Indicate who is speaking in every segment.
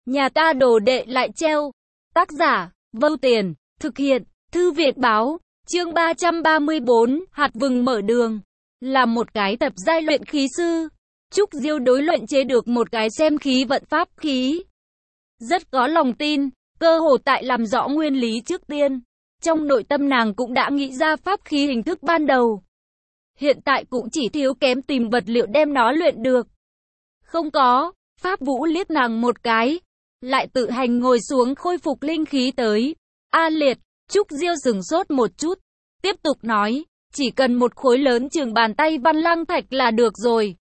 Speaker 1: Nhà ta đồ đệ lại treo. Tác giả, Vâu Tiền, thực hiện, Thư viện báo, chương 334, hạt vừng mở đường. Là một cái tập giai luyện khí sư, Trúc Diêu đối luyện chế được một cái xem khí vận pháp khí. Rất có lòng tin, cơ hồ tại làm rõ nguyên lý trước tiên. Trong nội tâm nàng cũng đã nghĩ ra pháp khí hình thức ban đầu. Hiện tại cũng chỉ thiếu kém tìm vật liệu đem nó luyện được. Không có, Pháp Vũ liếc nàng một cái, lại tự hành ngồi xuống khôi phục linh khí tới. A Liệt, Trúc Diêu dừng sốt một chút, tiếp tục nói, chỉ cần một khối lớn chừng bàn tay văn lăng thạch là được rồi.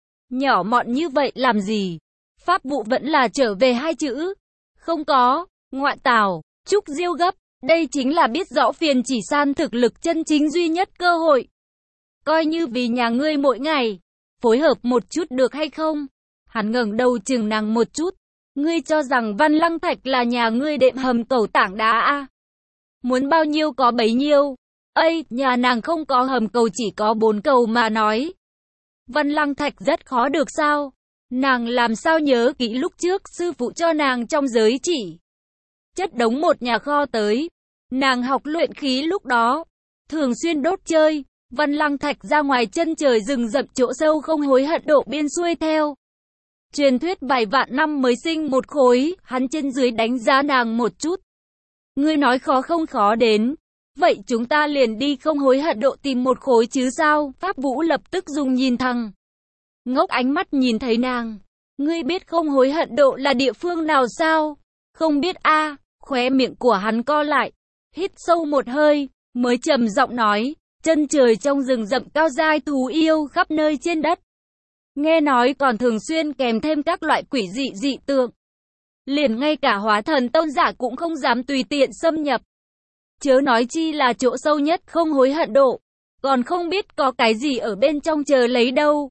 Speaker 1: Nhỏ mọn như vậy làm gì? Pháp Vũ vẫn là trở về hai chữ. Không có, ngoại tảo, Trúc Diêu gấp, đây chính là biết rõ phiền chỉ san thực lực chân chính duy nhất cơ hội. Coi như vì nhà ngươi mỗi ngày, phối hợp một chút được hay không? Hắn ngẩng đầu chừng nàng một chút. Ngươi cho rằng văn lăng thạch là nhà ngươi đệm hầm cầu tảng đá à? Muốn bao nhiêu có bấy nhiêu. Ây, nhà nàng không có hầm cầu chỉ có 4 cầu mà nói. Văn lăng thạch rất khó được sao? Nàng làm sao nhớ kỹ lúc trước sư phụ cho nàng trong giới chỉ. Chất đống một nhà kho tới. Nàng học luyện khí lúc đó. Thường xuyên đốt chơi. Văn lăng thạch ra ngoài chân trời rừng rậm chỗ sâu không hối hận độ biên xuôi theo. Truyền thuyết vài vạn năm mới sinh một khối, hắn trên dưới đánh giá nàng một chút. Ngươi nói khó không khó đến. Vậy chúng ta liền đi không hối hận độ tìm một khối chứ sao? Pháp Vũ lập tức dùng nhìn thằng ngốc ánh mắt nhìn thấy nàng. Ngươi biết không hối hận độ là địa phương nào sao? Không biết a. Khóe miệng của hắn co lại. Hít sâu một hơi, mới trầm giọng nói. Chân trời trong rừng rậm cao giai thú yêu khắp nơi trên đất. Nghe nói còn thường xuyên kèm thêm các loại quỷ dị tượng. Liền ngay cả hóa thần tôn giả cũng không dám tùy tiện xâm nhập. Chớ nói chi là chỗ sâu nhất không hối hận độ. Còn không biết có cái gì ở bên trong chờ lấy đâu.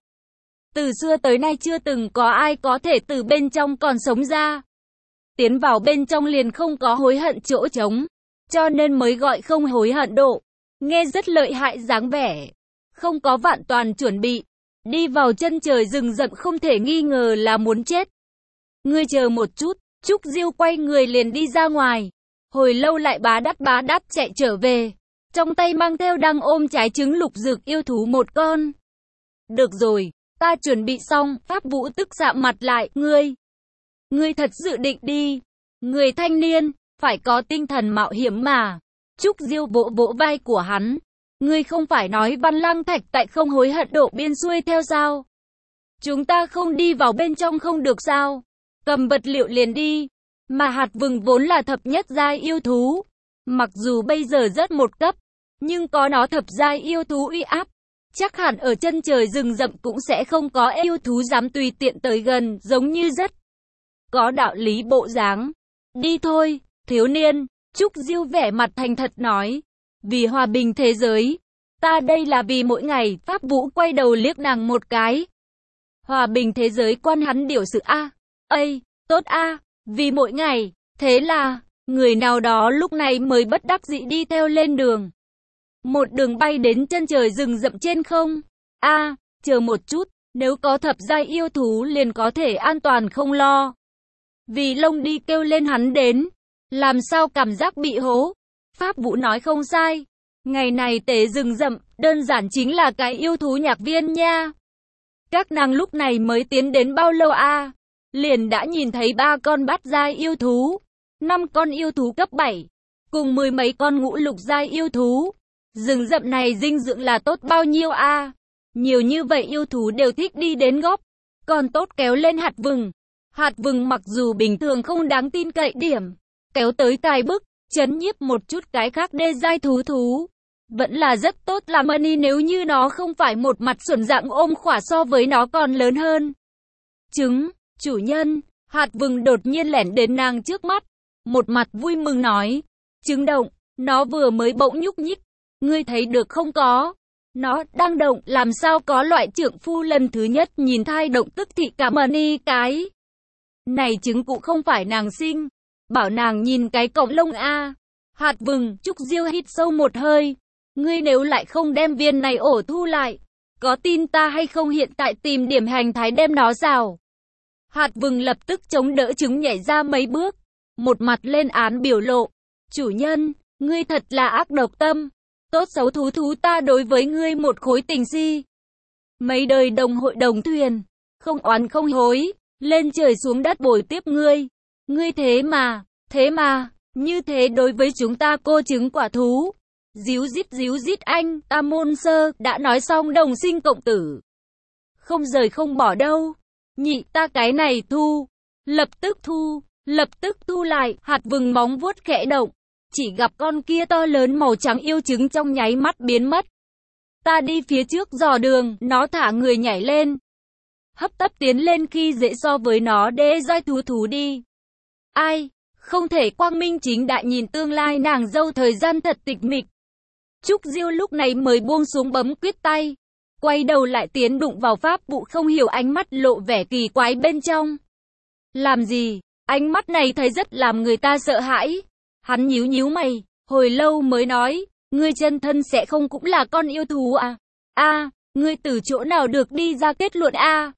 Speaker 1: Từ xưa tới nay chưa từng có ai có thể từ bên trong còn sống ra. Tiến vào bên trong liền không có hối hận chỗ trống. Cho nên mới gọi không hối hận độ. Nghe rất lợi hại dáng vẻ. Không có vạn toàn chuẩn bị. Đi vào chân trời rừng rậm không thể nghi ngờ là muốn chết. Ngươi chờ một chút. Trúc Diêu quay người liền đi ra ngoài. Hồi lâu lại bá đắt chạy trở về. Trong tay mang theo đang ôm trái trứng lục dược yêu thú một con. Được rồi, ta chuẩn bị xong. Pháp Vũ tức sạm mặt lại. Ngươi thật dự định đi. Người thanh niên, phải có tinh thần mạo hiểm mà. Trúc Diêu vỗ vỗ vai của hắn. Ngươi không phải nói văn lăng thạch tại không hối hận độ biên xuôi theo sao? Chúng ta không đi vào bên trong không được sao? Cầm vật liệu liền đi. Mà hạt vừng vốn là thập nhất giai yêu thú. Mặc dù bây giờ rất một cấp, nhưng có nó thập giai yêu thú uy áp. Chắc hẳn ở chân trời rừng rậm cũng sẽ không có yêu thú dám tùy tiện tới gần, giống như rất có đạo lý bộ dáng. Đi thôi, thiếu niên. Trúc Diêu vẻ mặt thành thật nói. Vì hòa bình thế giới. Ta đây là vì mỗi ngày. Pháp Vũ quay đầu liếc nàng một cái. Hòa bình thế giới quan hắn điều sự a. Ây, tốt a. Vì mỗi ngày. Thế là, người nào đó lúc này mới bất đắc dĩ đi theo lên đường. Một đường bay đến chân trời rừng rậm trên không. A, chờ một chút. Nếu có thập giai yêu thú liền có thể an toàn không lo. Vì Long đi kêu lên hắn đến. Làm sao cảm giác bị hố? Pháp Vũ nói không sai. Ngày này tế rừng rậm, đơn giản chính là cái yêu thú nhạc viên nha. Các nàng lúc này mới tiến đến bao lâu a? Liền đã nhìn thấy 3 con bát giai yêu thú, 5 con yêu thú cấp 7, cùng 10 mấy con ngũ lục giai yêu thú. Rừng rậm này dinh dưỡng là tốt bao nhiêu a? Nhiều như vậy yêu thú đều thích đi đến gốc. Còn tốt kéo lên hạt vừng. Hạt vừng mặc dù bình thường không đáng tin cậy điểm. Kéo tới tài bức, chấn nhiếp một chút cái khác đê giai thú. Vẫn là rất tốt làm ơn nếu như nó không phải một mặt xuẩn dạng ôm khỏa so với nó còn lớn hơn. Trứng, chủ nhân, hạt vừng đột nhiên lẻn đến nàng trước mắt. Một mặt vui mừng nói. Trứng động, nó vừa mới bỗng nhúc nhích. Ngươi thấy được không có? Nó đang động, làm sao có loại trượng phu lần thứ nhất nhìn thai động tức thị cảm ơn cái. Này trứng cũng không phải nàng sinh. Bảo nàng nhìn cái cọng lông a. Hạt vừng, Trúc Diêu hít sâu một hơi. Ngươi nếu lại không đem viên này ổ thu lại, có tin ta hay không hiện tại tìm điểm hành thái đem nó rào. Hạt vừng lập tức chống đỡ trứng nhảy ra mấy bước, một mặt lên án biểu lộ. Chủ nhân, ngươi thật là ác độc tâm. Tốt xấu thú thú ta đối với ngươi một khối tình si. Mấy đời đồng hội đồng thuyền, không oán không hối, lên trời xuống đất bồi tiếp ngươi. Ngươi thế mà, như thế đối với chúng ta cô trứng quả thú. Díu dít anh, ta môn sơ, đã nói xong đồng sinh cộng tử. Không rời không bỏ đâu. Nhị ta cái này thu. Lập tức thu lại, hạt vừng móng vuốt khẽ động. Chỉ gặp con kia to lớn màu trắng yêu trứng trong nháy mắt biến mất. Ta đi phía trước dò đường, nó thả người nhảy lên. Hấp tấp tiến lên khi dễ so với nó đê roi thú thú đi. Ai, không thể quang minh chính đại nhìn tương lai nàng dâu thời gian thật tịch mịch. Trúc Diêu lúc này mới buông xuống bấm quyết tay. Quay đầu lại tiến đụng vào Pháp Vụ không hiểu ánh mắt lộ vẻ kỳ quái bên trong. Làm gì? Ánh mắt này thấy rất làm người ta sợ hãi. Hắn nhíu mày, hồi lâu mới nói, ngươi chân thân sẽ không cũng là con yêu thú à? Ngươi từ chỗ nào được đi ra kết luận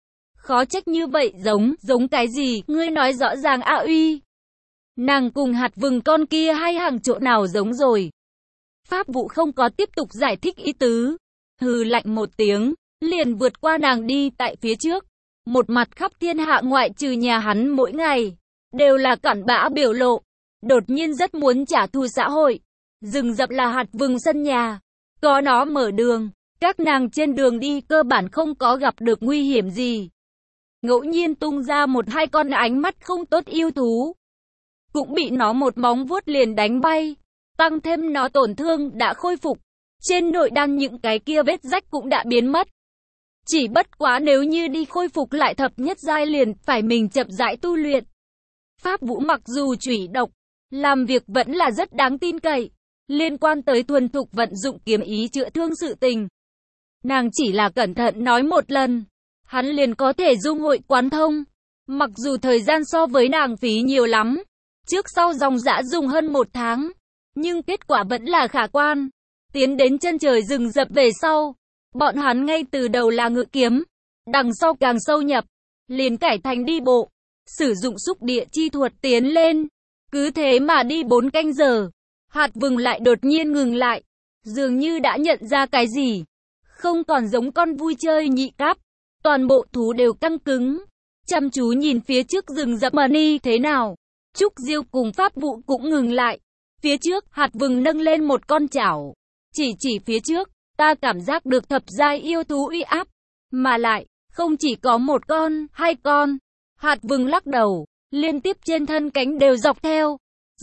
Speaker 1: Khó trách như vậy giống cái gì, ngươi nói rõ ràng uy. Nàng cùng hạt vừng con kia hay hàng chỗ nào giống rồi. Pháp Vụ không có tiếp tục giải thích ý tứ. Hừ lạnh một tiếng, liền vượt qua nàng đi tại phía trước. Một mặt khắp thiên hạ ngoại trừ nhà hắn mỗi ngày, đều là cặn bã biểu lộ. Đột nhiên rất muốn trả thù xã hội. Rừng rậm là hạt vừng sân nhà. Có nó mở đường, các nàng trên đường đi cơ bản không có gặp được nguy hiểm gì. Ngẫu nhiên tung ra một hai con ánh mắt không tốt yêu thú, cũng bị nó một móng vuốt liền đánh bay. Tăng thêm nó tổn thương đã khôi phục. Trên nội đan những cái kia vết rách cũng đã biến mất. Chỉ bất quá nếu như đi khôi phục lại thập nhất giai liền phải mình chậm rãi tu luyện. Pháp Vũ mặc dù chủy độc, làm việc vẫn là rất đáng tin cậy. Liên quan tới thuần thục vận dụng kiếm ý chữa thương sự tình, nàng chỉ là cẩn thận nói một lần, hắn liền có thể dung hội quán thông. Mặc dù thời gian so với nàng phí nhiều lắm, trước sau dòng dã dùng hơn 1 tháng, nhưng kết quả vẫn là khả quan. Tiến đến chân trời rừng rậm về sau, bọn hắn ngay từ đầu là ngự kiếm, đằng sau càng sâu nhập, liền cải thành đi bộ, sử dụng xúc địa chi thuật tiến lên. Cứ thế mà đi 4 canh giờ, hạt vừng lại đột nhiên ngừng lại, dường như đã nhận ra cái gì. Không còn giống con vui chơi nhị cáp, toàn bộ thú đều căng cứng, chăm chú nhìn phía trước rừng rậm. Money thế nào? Trúc Diêu cùng Pháp Vụ cũng ngừng lại. Phía trước, hạt vừng nâng lên một con chảo, chỉ phía trước, ta cảm giác được thập giai yêu thú uy áp, mà lại, không chỉ có 1 con, 2 con. Hạt vừng lắc đầu, liên tiếp trên thân cánh đều dọc theo.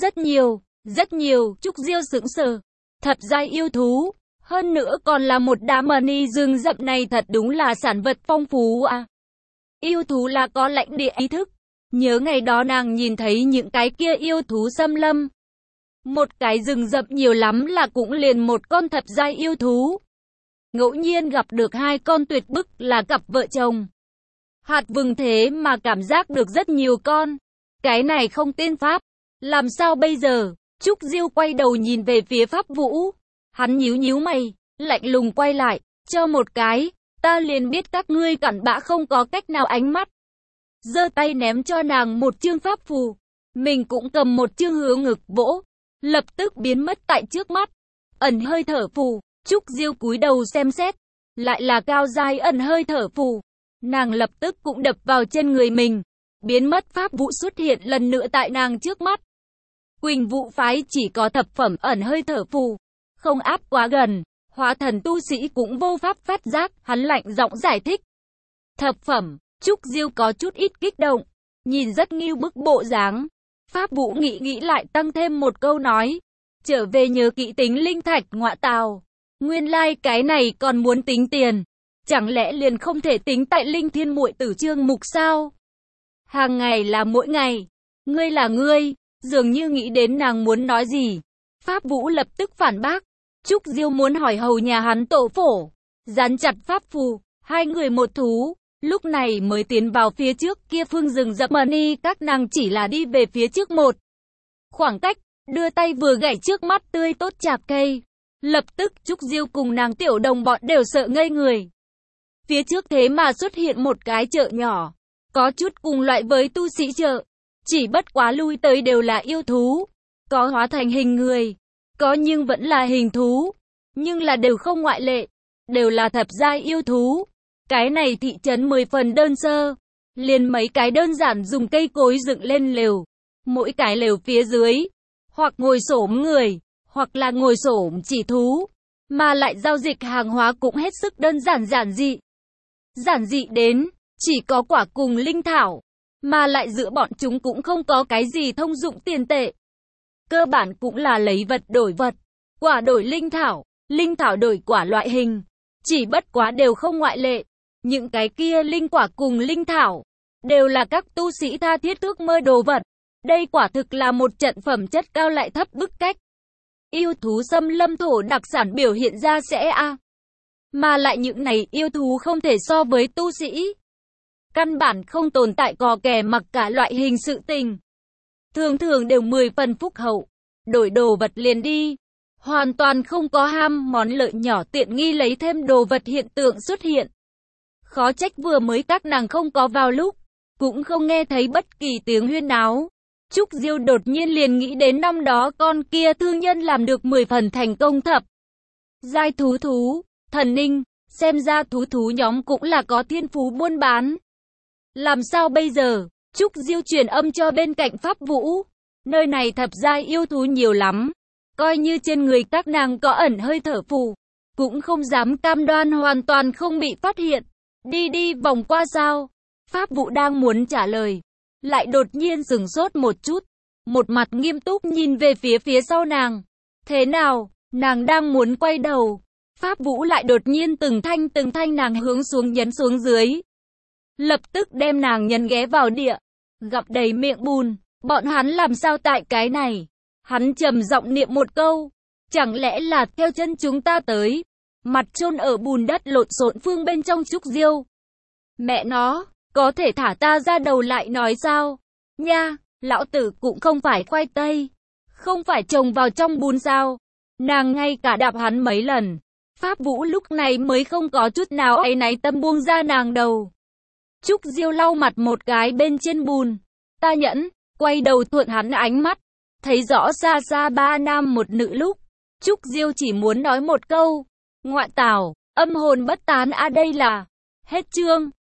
Speaker 1: Rất nhiều, Trúc Diêu sững sờ. Thập giai yêu thú, hơn nữa còn là một đám money rừng rậm này thật đúng là sản vật phong phú Yêu thú là có lãnh địa ý thức. Nhớ ngày đó nàng nhìn thấy những cái kia yêu thú xâm lâm. Một cái rừng rậm nhiều lắm là cũng liền 1 con thập giai yêu thú. Ngẫu nhiên gặp được 2 con tuyệt bức là cặp vợ chồng. Hạt vừng thế mà cảm giác được rất nhiều con. Cái này không tên pháp. Làm sao bây giờ? Trúc Diêu quay đầu nhìn về phía Pháp Vũ. Hắn nhíu mày, lạnh lùng quay lại, cho một cái, ta liền biết các ngươi cặn bã không có cách nào. Ánh mắt giơ tay ném cho nàng một chương pháp phù. Mình cũng cầm một chương hướng ngực vỗ, lập tức biến mất tại trước mắt. Ẩn hơi thở phù. Trúc Diêu cúi đầu xem xét, lại là cao giai ẩn hơi thở phù. Nàng lập tức cũng đập vào trên người mình, biến mất. Pháp Vụ xuất hiện lần nữa tại nàng trước mắt. Quỳnh Vụ phái chỉ có thập phẩm ẩn hơi thở phù, không áp quá gần, hóa thần tu sĩ cũng vô pháp phát giác. Hắn lạnh giọng giải thích. Thập phẩm. Trúc Diêu có chút ít kích động, nhìn rất nghiêu bức bộ dáng. Pháp Vũ nghĩ lại tăng thêm một câu nói, trở về nhớ kỹ tính linh thạch. Ngọa tào, nguyên lai cái này còn muốn tính tiền, chẳng lẽ liền không thể tính tại Linh Thiên muội tử chương mục sao? Hàng ngày là mỗi ngày, ngươi là ngươi. Dường như nghĩ đến nàng muốn nói gì, Pháp Vũ lập tức phản bác. Trúc Diêu muốn hỏi hầu nhà hắn tổ phổ, dán chặt pháp phù, 2 người 1 thú, lúc này mới tiến vào phía trước kia phương rừng rậm. Money các nàng chỉ là đi về phía trước một khoảng cách, đưa tay vừa gảy trước mắt tươi tốt chạc cây. Lập tức Trúc Diêu cùng nàng tiểu đồng bọn đều sợ ngây người. Phía trước thế mà xuất hiện một cái chợ nhỏ, có chút cùng loại với tu sĩ chợ. Chỉ bất quá lui tới đều là yêu thú. Có hóa thành hình người, có nhưng vẫn là hình thú. Nhưng là đều không ngoại lệ, đều là thập giai yêu thú. Cái này thị trấn 10 phần đơn sơ. Liền mấy cái đơn giản dùng cây cối dựng lên lều. Mỗi cái lều phía dưới, hoặc ngồi xổm người, hoặc là ngồi xổm chỉ thú. Mà lại giao dịch hàng hóa cũng hết sức đơn giản giản dị. Giản dị đến, chỉ có quả cùng linh thảo. Mà lại giữa bọn chúng cũng không có cái gì thông dụng tiền tệ. Cơ bản cũng là lấy vật đổi vật. Quả đổi linh thảo đổi quả loại hình. Chỉ bất quá đều không ngoại lệ. Những cái kia linh quả cùng linh thảo đều là các tu sĩ tha thiết ước mơ đồ vật. Đây quả thực là một trận phẩm chất cao lại thấp bức cách. Yêu thú xâm lâm thổ đặc sản biểu hiện ra sẽ mà lại những này yêu thú không thể so với tu sĩ. Căn bản không tồn tại cò kè mặc cả loại hình sự tình. Thường thường đều 10 phần phúc hậu. Đổi đồ vật liền đi. Hoàn toàn không có ham món lợi nhỏ tiện nghi lấy thêm đồ vật hiện tượng xuất hiện. Khó trách vừa mới các nàng không có vào lúc. Cũng không nghe thấy bất kỳ tiếng huyên náo. Trúc Diêu đột nhiên liền nghĩ đến năm đó con kia thương nhân làm được 10 phần thành công thập giai thú, thần ninh, xem ra thú nhóm cũng là có thiên phú buôn bán. Làm sao bây giờ? Trúc Diêu truyền âm cho bên cạnh Pháp Vũ. Nơi này thập giai yêu thú nhiều lắm. Coi như trên người các nàng có ẩn hơi thở phù, cũng không dám cam đoan hoàn toàn không bị phát hiện. Đi vòng qua sao? Pháp Vũ đang muốn trả lời, lại đột nhiên sửng sốt một chút, một mặt nghiêm túc nhìn về phía sau nàng. Thế nào? Nàng đang muốn quay đầu. Pháp Vũ lại đột nhiên từng thanh nàng hướng xuống nhấn xuống dưới. Lập tức đem nàng nhấn ghé vào địa, gặp đầy miệng bùn. Bọn hắn làm sao tại cái này? Hắn trầm giọng niệm một câu. Chẳng lẽ là theo chân chúng ta tới? Mặt chôn ở bùn đất lộn xộn phương bên trong Trúc Diêu. Mẹ nó, có thể thả ta ra đầu lại nói sao? Nha, lão tử cũng không phải khoai tây. Không phải trồng vào trong bùn sao? Nàng ngay cả đạp hắn mấy lần. Pháp Vũ lúc này mới không có chút nào áy náy tâm buông ra nàng đầu. Trúc Diêu lau mặt một cái bên trên bùn. Ta nhẫn, quay đầu thuận hắn ánh mắt. Thấy rõ xa 3 nam một nữ lúc. Trúc Diêu chỉ muốn nói một câu. Ngoại tảo, âm hồn bất tán đây là. Hết chương.